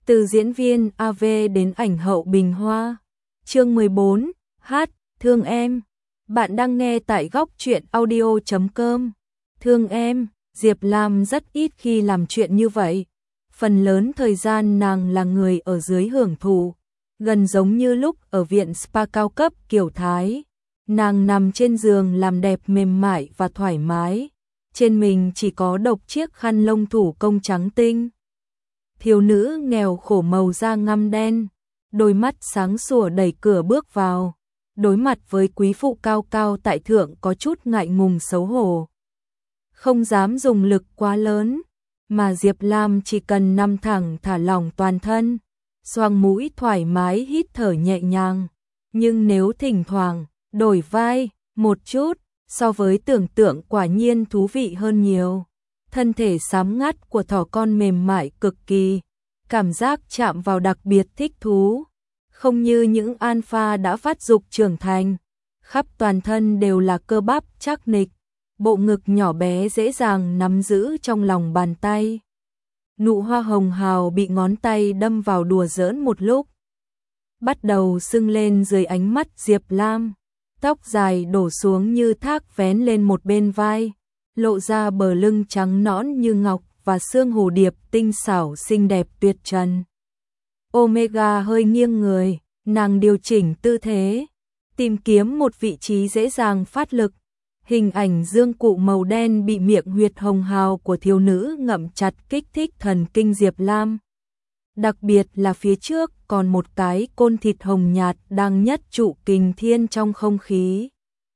Từ diễn viên AV đến ảnh hậu bình hoa. Chương 14, hát, thương em. Bạn đang nghe tại góc truyện audio.com. Thương em, Diệp Lam rất ít khi làm chuyện như vậy. Phần lớn thời gian nàng là người ở dưới hưởng thụ, gần giống như lúc ở viện spa cao cấp kiểu Thái. Nàng nằm trên giường làm đẹp mềm mại và thoải mái. Trên mình chỉ có độc chiếc khăn lông thủ công trắng tinh. Thiếu nữ nghèo khổ màu da ngăm đen, đôi mắt sáng sủa đẩy cửa bước vào, đối mặt với quý phụ cao cao tại thượng có chút ngại ngùng xấu hổ. Không dám dùng lực quá lớn, mà Diệp Lam chỉ cần nằm thẳng thả lỏng toàn thân, xoang mũi thoải mái hít thở nhẹ nhàng. Nhưng nếu thỉnh thoảng đổi vai một chút, so với tưởng tượng quả nhiên thú vị hơn nhiều. Thân thể xám ngắt của thỏ con mềm mại cực kỳ, cảm giác chạm vào đặc biệt thích thú. Không như những alpha đã phát dục trưởng thành, khắp toàn thân đều là cơ bắp chắc nịch, bộ ngực nhỏ bé dễ dàng nắm giữ trong lòng bàn tay. Nụ hoa hồng hào bị ngón tay đâm vào đùa giỡn một lúc, bắt đầu sưng lên dưới ánh mắt Diệp Lam. Tóc dài đổ xuống như thác vén lên một bên vai, lộ ra bờ lưng trắng nõn như ngọc và xương hồ điệp tinh xảo xinh đẹp tuyệt trần. Omega hơi nghiêng người, nàng điều chỉnh tư thế, tìm kiếm một vị trí dễ dàng phát lực. Hình ảnh dương cụ màu đen bị miệng huyệt hồng hào của thiếu nữ ngậm chặt kích thích thần kinh Diệp Lam. Đặc biệt là phía trước còn một cái côn thịt hồng nhạt đang nhất trụ kình thiên trong không khí.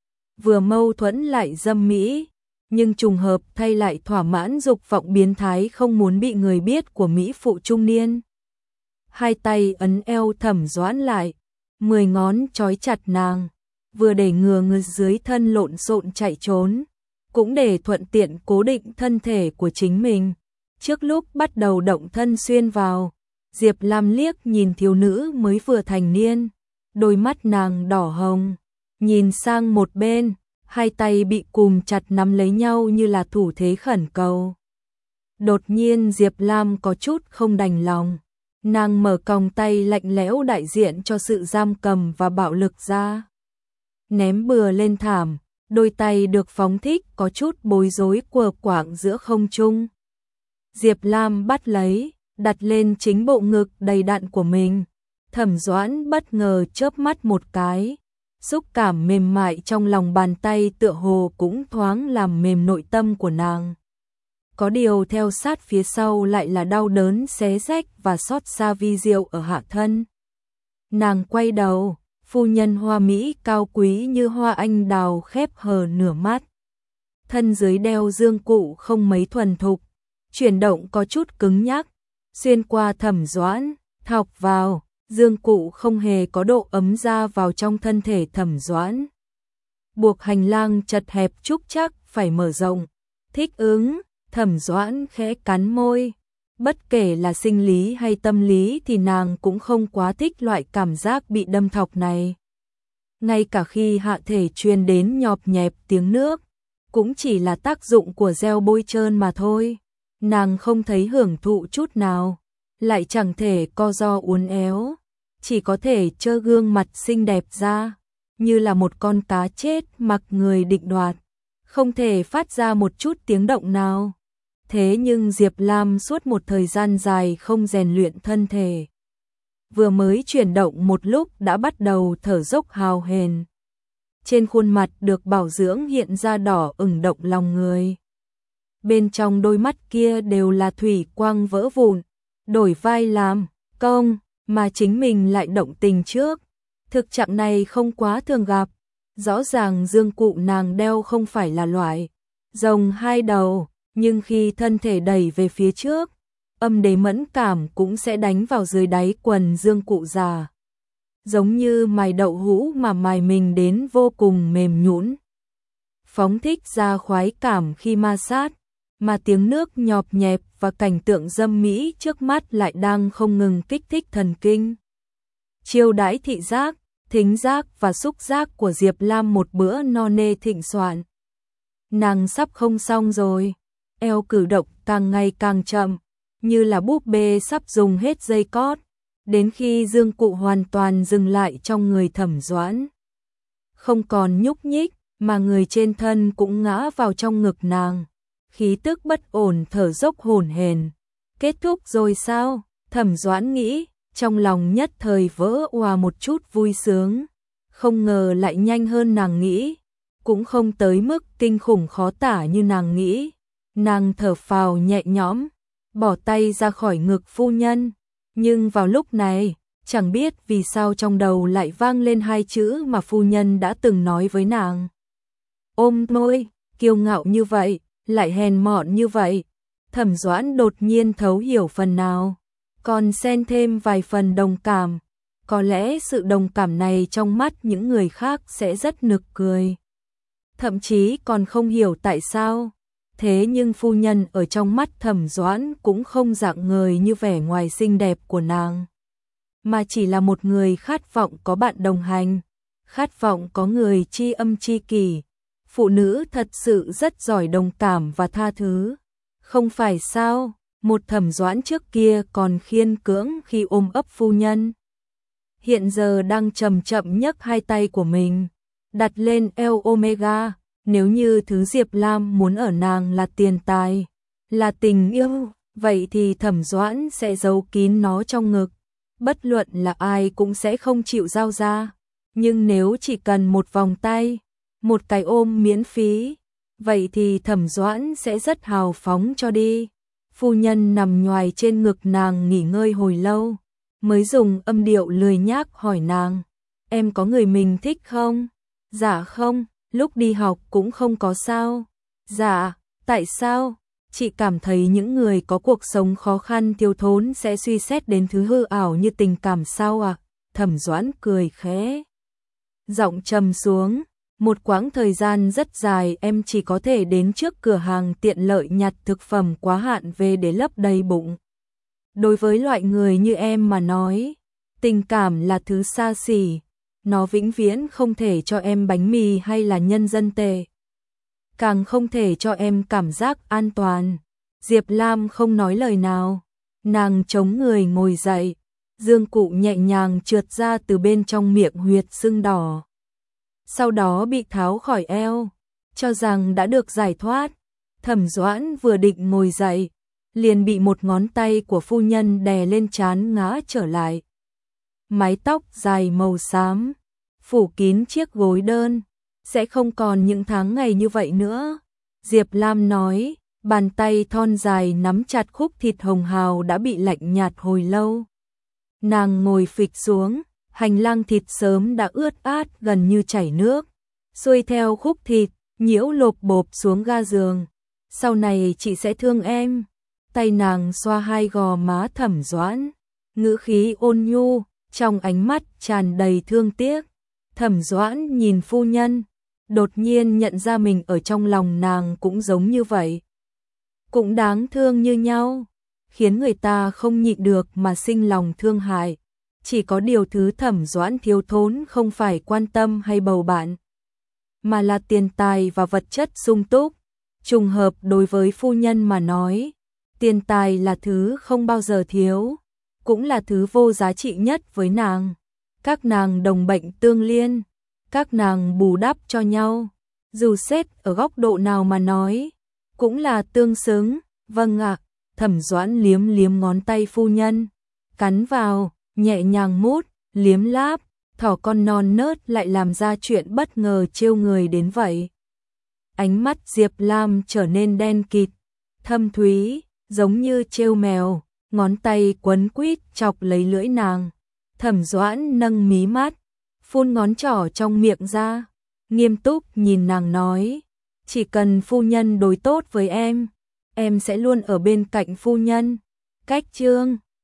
Vừa mâu thuẫn lại dâm mỹ, nhưng trùng hợp thay lại thỏa mãn dục vọng biến thái không muốn bị người biết của mỹ phụ trung niên. Hai tay ấn eo Thẩm Doãn lại, 10 ngón trói chặt nàng, vừa để ngừa người dưới thân lộn xộn chạy trốn, cũng để thuận tiện cố định thân thể của chính mình. Trước lúc bắt đầu động thân xuyên vào, Diệp Lam liếc nhìn thiếu nữ mới vừa thành niên, đôi mắt nàng đỏ hồng, nhìn sang một bên, hai tay bị cùm chặt nắm lấy nhau như là thủ thế khẩn cầu. Đột nhiên Diệp Lam có chút không đành lòng, nàng mở còng tay lạnh lẽo đại diện cho sự giam cầm và bạo lực ra. Ném bừa lên thảm, đôi tay được phóng thích có chút bối rối quờ quạng giữa không trung. Diệp Lam bắt lấy, đặt lên chính bộ ngực đầy đặn của mình. Thẩm Doãn bất ngờ chớp mắt một cái, xúc cảm mềm mại trong lòng bàn tay tựa hồ cũng thoáng làm mềm nội tâm của nàng. Có điều theo sát phía sau lại là đau đớn xé rách và xót xa vi diệu ở hạ thân. Nàng quay đầu, phu nhân hoa mỹ cao quý như hoa anh đào khép hờ nửa mắt. Thân dưới đeo dương cụ không mấy thuần thục, chuyển động có chút cứng nhắc, xuyên qua Thẩm Doãn, thọc vào, dương cụ không hề có độ ấm ra vào trong thân thể Thẩm Doãn. Buộc hành lang chật hẹp trúc chắc phải mở rộng. Thích ứng, Thẩm Doãn khẽ cắn môi. Bất kể là sinh lý hay tâm lý thì nàng cũng không quá thích loại cảm giác bị đâm thọc này. Ngay cả khi hạ thể truyền đến nhọp nhẹp tiếng nước, cũng chỉ là tác dụng của gel bôi trơn mà thôi. Nàng không thấy hưởng thụ chút nào, lại chẳng thể co ro uốn éo, chỉ có thể trơ gương mặt xinh đẹp ra, như là một con cá chết mặc người định đoạt, không thể phát ra một chút tiếng động nào. Thế nhưng Diệp Lam suốt một thời gian dài không rèn luyện thân thể, vừa mới chuyển động một lúc đã bắt đầu thở dốc hào hển. Trên khuôn mặt được bảo dưỡng hiện ra đỏ ửng động lòng người. Bên trong đôi mắt kia đều là thủy quang vỡ vụn, đổi vai làm công mà chính mình lại động tình trước. Thực trạng này không quá thường gặp, rõ ràng dương cụ nàng đeo không phải là loại rồng hai đầu, nhưng khi thân thể đẩy về phía trước, âm đế mẫn cảm cũng sẽ đánh vào dưới đáy quần dương cụ già. Giống như mài đậu hũ mà mài mình đến vô cùng mềm nhũn. Phóng thích ra khoái cảm khi ma sát, mà tiếng nước nhọp nhẹp và cảnh tượng dâm mỹ trước mắt lại đang không ngừng kích thích thần kinh. Chiêu đãi thị giác, thính giác và xúc giác của Diệp Lam một bữa no nê thịnh soạn. Nàng sắp không xong rồi, eo cử động càng ngày càng chậm, như là búp bê sắp dùng hết dây cót, đến khi dương cụ hoàn toàn dừng lại trong người Thẩm Doãn. Không còn nhúc nhích, mà người trên thân cũng ngã vào trong ngực nàng. Khí tức bất ổn thở dốc hổn hển. Kết thúc rồi sao? Thẩm Doãn nghĩ, trong lòng nhất thời vỡ òa một chút vui sướng. Không ngờ lại nhanh hơn nàng nghĩ, cũng không tới mức kinh khủng khó tả như nàng nghĩ. Nàng thở phào nhẹ nhõm, bỏ tay ra khỏi ngực phu nhân. Nhưng vào lúc này, chẳng biết vì sao trong đầu lại vang lên hai chữ mà phu nhân đã từng nói với nàng. Ôm môi, kiêu ngạo như vậy, lại hèn mọn như vậy. Thẩm Doãn đột nhiên thấu hiểu phần nào, còn xen thêm vài phần đồng cảm. Có lẽ sự đồng cảm này trong mắt những người khác sẽ rất nực cười. Thậm chí còn không hiểu tại sao. Thế nhưng phu nhân ở trong mắt Thẩm Doãn cũng không rạng ngời như vẻ ngoài xinh đẹp của nàng, mà chỉ là một người khát vọng có bạn đồng hành, khát vọng có người tri âm tri kỷ. Phụ nữ thật sự rất giỏi đồng cảm và tha thứ. Không phải sao, một Thẩm Doãn trước kia còn khiên cưỡng khi ôm ấp phu nhân. Hiện giờ đang chậm chậm nhấc hai tay của mình, đặt lên eo Omega. Nếu như thứ Diệp Lam muốn ở nàng là tiền tài, là tình yêu, vậy thì Thẩm Doãn sẽ giấu kín nó trong ngực. Bất luận là ai cũng sẽ không chịu giao ra. Nhưng nếu chỉ cần một vòng tay, một cái ôm miễn phí, vậy thì Thẩm Doãn sẽ rất hào phóng cho đi. Phu nhân nằm nhoài trên ngực nàng nghỉ ngơi hồi lâu, mới dùng âm điệu lười nhác hỏi nàng, em có người mình thích không? Dạ không, lúc đi học cũng không có sao. Dạ, tại sao? Chị cảm thấy những người có cuộc sống khó khăn thiếu thốn sẽ suy xét đến thứ hư ảo như tình cảm sao ạ? Thẩm Doãn cười khẽ, giọng trầm xuống. Một quãng thời gian rất dài em chỉ có thể đến trước cửa hàng tiện lợi nhặt thực phẩm quá hạn về để lấp đầy bụng. Đối với loại người như em mà nói, tình cảm là thứ xa xỉ, nó vĩnh viễn không thể cho em bánh mì hay là nhân dân tệ. Càng không thể cho em cảm giác an toàn. Diệp Lam không nói lời nào, nàng chống người ngồi dậy, dương cụ nhẹ nhàng trượt ra từ bên trong miệng huyệt sưng đỏ. Sau đó bị tháo khỏi eo, cho rằng đã được giải thoát. Thẩm Doãn vừa định ngồi dậy, liền bị một ngón tay của phu nhân đè lên trán ngã trở lại. Mái tóc dài màu xám, phủ kín chiếc gối đơn, sẽ không còn những tháng ngày như vậy nữa. Diệp Lam nói, bàn tay thon dài nắm chặt khúc thịt hồng hào đã bị lạnh nhạt hồi lâu. Nàng ngồi phịch xuống, hành lang thịt sớm đã ướt át gần như chảy nước, xuôi theo khúc thịt, nhiễu lộp bộp xuống ga giường. Sau này chị sẽ thương em. Tay nàng xoa hai gò má Thẩm Doãn, ngữ khí ôn nhu, trong ánh mắt tràn đầy thương tiếc. Thẩm Doãn nhìn phu nhân, đột nhiên nhận ra mình ở trong lòng nàng cũng giống như vậy, cũng đáng thương như nhau, khiến người ta không nhịn được mà sinh lòng thương hại. Chỉ có điều thứ Thẩm Doãn thiếu thốn không phải quan tâm hay bầu bạn, mà là tiền tài và vật chất sung túc. Trùng hợp đối với phu nhân mà nói, tiền tài là thứ không bao giờ thiếu, cũng là thứ vô giá trị nhất với nàng. Các nàng đồng bệnh tương liên, các nàng bù đắp cho nhau, dù xét ở góc độ nào mà nói, cũng là tương xứng. Vâng ạ. Thẩm Doãn liếm liếm ngón tay phu nhân, cắn vào, nhẹ nhàng mút, liếm láp, thỏ con non nớt lại làm ra chuyện bất ngờ trêu người đến vậy. Ánh mắt Diệp Lam trở nên đen kịt, thâm thúy, giống như trêu mèo, ngón tay quấn quýt chọc lấy lưỡi nàng. Thẩm Doãn nâng mí mắt, phun ngón trỏ trong miệng ra, nghiêm túc nhìn nàng nói, chỉ cần phu nhân đối tốt với em sẽ luôn ở bên cạnh phu nhân. Cách chương